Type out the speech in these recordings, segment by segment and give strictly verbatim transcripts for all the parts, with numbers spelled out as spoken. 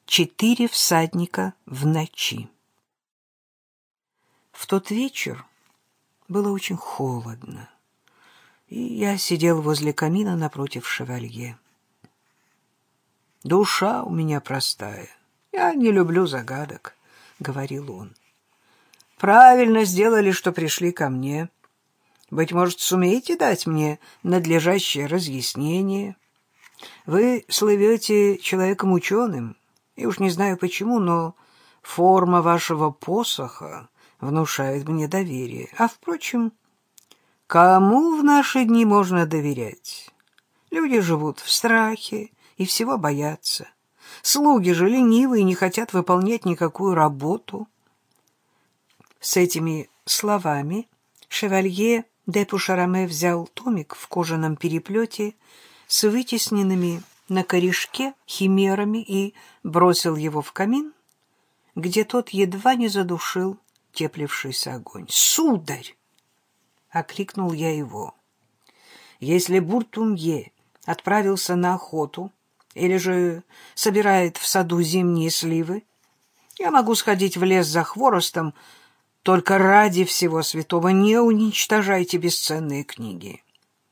Четыре всадника в ночи. В тот вечер было очень холодно, и я сидел возле камина напротив шевалье. «Душа у меня простая, я не люблю загадок», — говорил он. «Правильно сделали, что пришли ко мне. Быть может, сумеете дать мне надлежащее разъяснение? Вы слывете человеком ученым, и уж не знаю почему, но форма вашего посоха внушает мне доверие. А, впрочем, кому в наши дни можно доверять? Люди живут в страхе и всего боятся. Слуги же ленивы и не хотят выполнять никакую работу». С этими словами шевалье де Пушараме взял томик в кожаном переплете с вытесненными на корешке химерами и бросил его в камин, где тот едва не задушил теплившийся огонь. «Сударь!» — окликнул я его. «Если Буртумье отправился на охоту или же собирает в саду зимние сливы, я могу сходить в лес за хворостом, только ради всего святого не уничтожайте бесценные книги.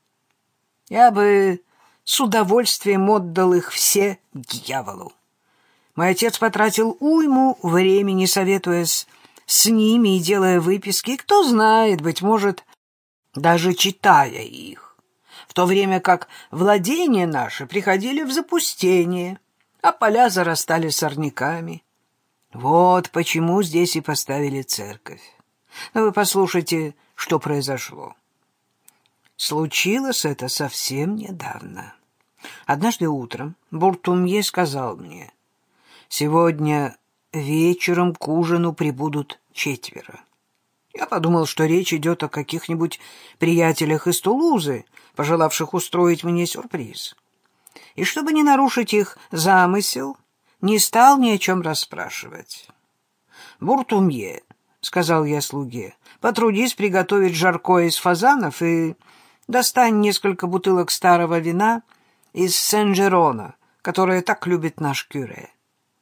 Я бы с удовольствием отдал их все дьяволу. Мой отец потратил уйму времени, советуясь с ними и делая выписки, и кто знает, быть может, даже читая их, в то время как владения наши приходили в запустение, а поля зарастали сорняками. Вот почему здесь и поставили церковь. Но вы послушайте, что произошло. Случилось это совсем недавно. Однажды утром Буртумье сказал мне: «Сегодня вечером к ужину прибудут четверо». Я подумал, что речь идет о каких-нибудь приятелях из Тулузы, пожелавших устроить мне сюрприз. И чтобы не нарушить их замысел, не стал ни о чем расспрашивать. «Буртумье», — сказал я слуге, — «потрудись приготовить жаркое из фазанов и достань несколько бутылок старого вина из Сен-Жерона, которое так любит наш кюре».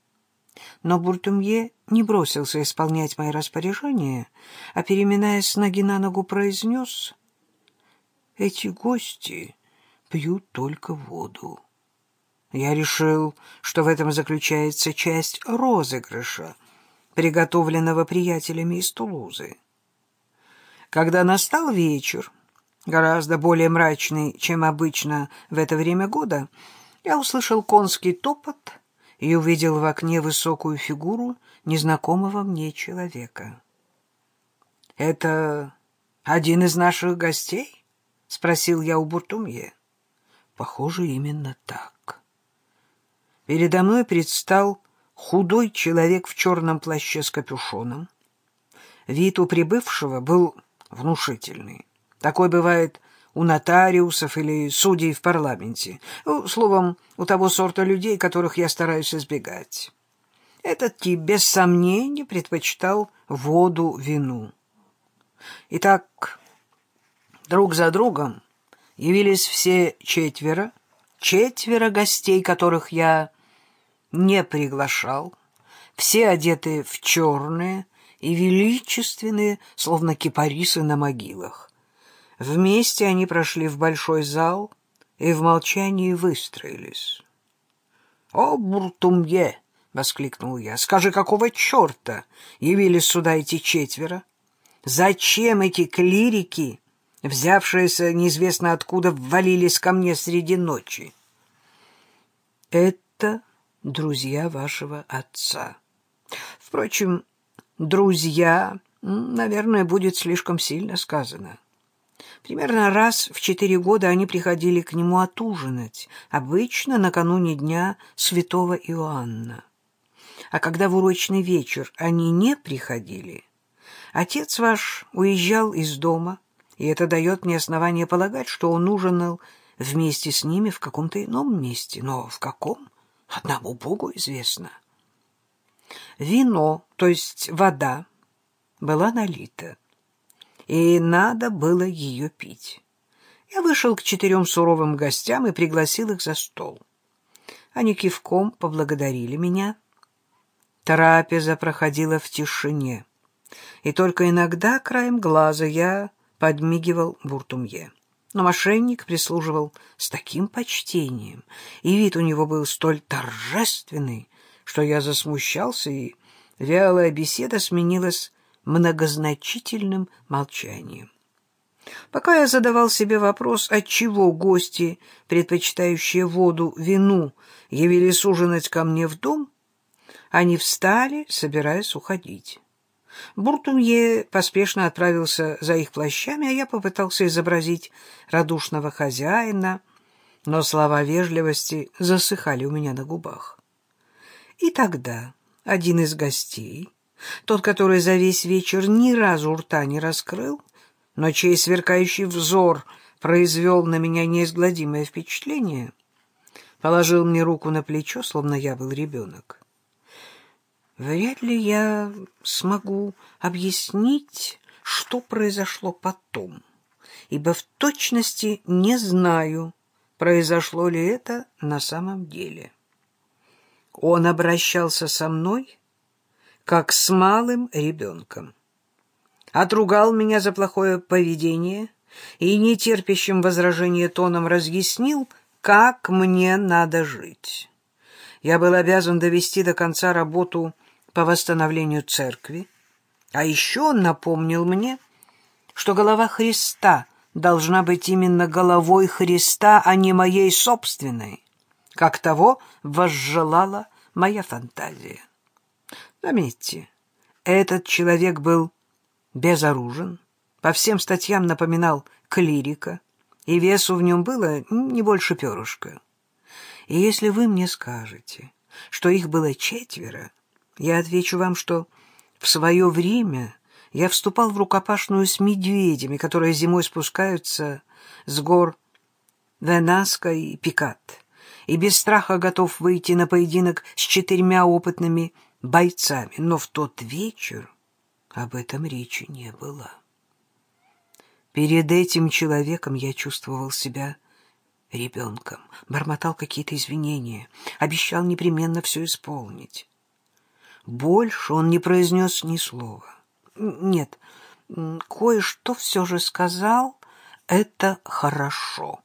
Но Буртумье не бросился исполнять мои распоряжения, а, переминаясь с ноги на ногу, произнес: «Эти гости пьют только воду». Я решил, что в этом заключается часть розыгрыша, приготовленного приятелями из Тулузы. Когда настал вечер, гораздо более мрачный, чем обычно в это время года, я услышал конский топот и увидел в окне высокую фигуру незнакомого мне человека. «Это один из наших гостей?» — спросил я у Буртумье. «Похоже, именно так». Передо мной предстал худой человек в черном плаще с капюшоном. Вид у прибывшего был внушительный. Такой бывает у нотариусов или судей в парламенте. Ну, словом, у того сорта людей, которых я стараюсь избегать. Этот тип, без сомнений, предпочитал воду вину. Итак, друг за другом явились все четверо, четверо гостей, которых я не приглашал, все одеты в черные и величественные, словно кипарисы на могилах. Вместе они прошли в большой зал и в молчании выстроились. «О, Буртумье!» — воскликнул я. «Скажи, какого черта явились сюда эти четверо? Зачем эти клирики, взявшиеся неизвестно откуда, ввалились ко мне среди ночи?» «Это друзья вашего отца. Впрочем, друзья, наверное, будет слишком сильно сказано. Примерно раз в четыре года они приходили к нему отужинать, обычно накануне дня святого Иоанна. А когда в урочный вечер они не приходили, отец ваш уезжал из дома, и это дает мне основание полагать, что он ужинал вместе с ними в каком-то ином месте. Но в каком? Одному Богу известно. Вино, то есть вода, была налита, и надо было ее пить. Я вышел к четырем суровым гостям и пригласил их за стол. Они кивком поблагодарили меня, Трапеза проходила в тишине, и только иногда краем глаза я подмигивал Буртумье. Но мошенник прислуживал с таким почтением, и вид у него был столь торжественный, что я засмущался, и вялая беседа сменилась многозначительным молчанием. Пока я задавал себе вопрос, отчего гости, предпочитающие воду вину, явились ужинать ко мне в дом, они встали, собираясь уходить. Буртумье поспешно отправился за их плащами, а я попытался изобразить радушного хозяина, но слова вежливости засыхали у меня на губах. И тогда один из гостей, тот, который за весь вечер ни разу рта не раскрыл, но чей сверкающий взор произвел на меня неизгладимое впечатление, положил мне руку на плечо, словно я был ребенок. Вряд ли я смогу объяснить, что произошло потом, ибо в точности не знаю, произошло ли это на самом деле. Он обращался со мной, как с малым ребенком. Отругал меня за плохое поведение и нетерпящим возражения тоном разъяснил, как мне надо жить. Я был обязан довести до конца работу по восстановлению церкви, а еще он напомнил мне, что голова Христа должна быть именно головой Христа, а не моей собственной, как того возжелала моя фантазия. Заметьте, этот человек был безоружен, по всем статьям напоминал клирика, и весу в нем было не больше перышка. И если вы мне скажете, что их было четверо, я отвечу вам, что в свое время я вступал в рукопашную с медведями, которые зимой спускаются с гор Венаска и Пикат, и без страха готов выйти на поединок с четырьмя опытными бойцами. Но в тот вечер об этом речи не было. Перед этим человеком я чувствовал себя ребенком, бормотал какие-то извинения, обещал непременно все исполнить. Больше он не произнес ни слова. Нет, кое-что все же сказал, это хорошо.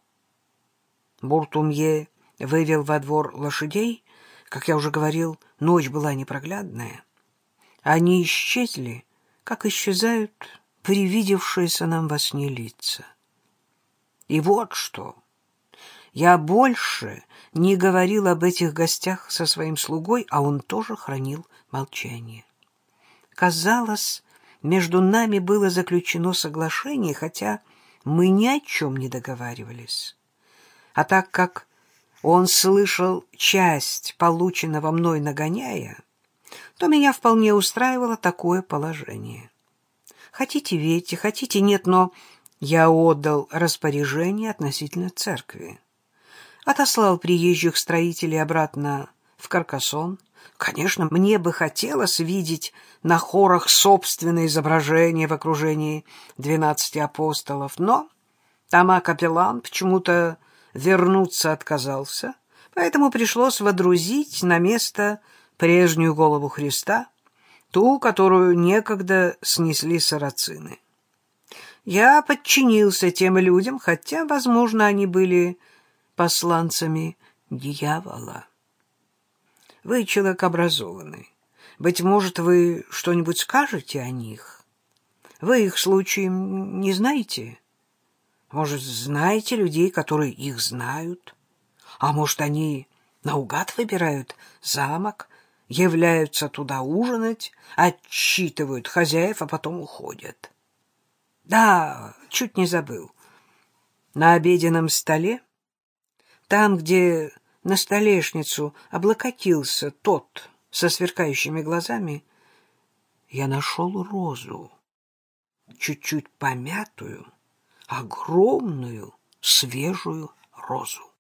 Буртумье вывел во двор лошадей, как я уже говорил, ночь была непроглядная. Они исчезли, как исчезают привидевшиеся нам во сне лица. И вот что. Я больше не говорил об этих гостях со своим слугой, а он тоже хранил молчание. Казалось, между нами было заключено соглашение, хотя мы ни о чем не договаривались. А так как он слышал часть полученного мной нагоняя, то меня вполне устраивало такое положение. Хотите верьте, хотите нет, но я отдал распоряжение относительно церкви. Отослал приезжих строителей обратно в Каркасон. Конечно, мне бы хотелось видеть на хорах собственное изображение в окружении двенадцати апостолов, но Тома-капеллан почему-то вернуться отказался, поэтому пришлось водрузить на место прежнюю голову Христа, ту, которую некогда снесли сарацины. Я подчинился тем людям, хотя, возможно, они были посланцами дьявола. Вы человек образованный. Быть может, вы что-нибудь скажете о них? Вы их случаем не знаете? Может, знаете людей, которые их знают? А может, они наугад выбирают замок, являются туда ужинать, отчитывают хозяев, а потом уходят? Да, чуть не забыл. На обеденном столе, там, где на столешницу облокотился тот со сверкающими глазами, я нашел розу, чуть-чуть помятую, огромную свежую розу.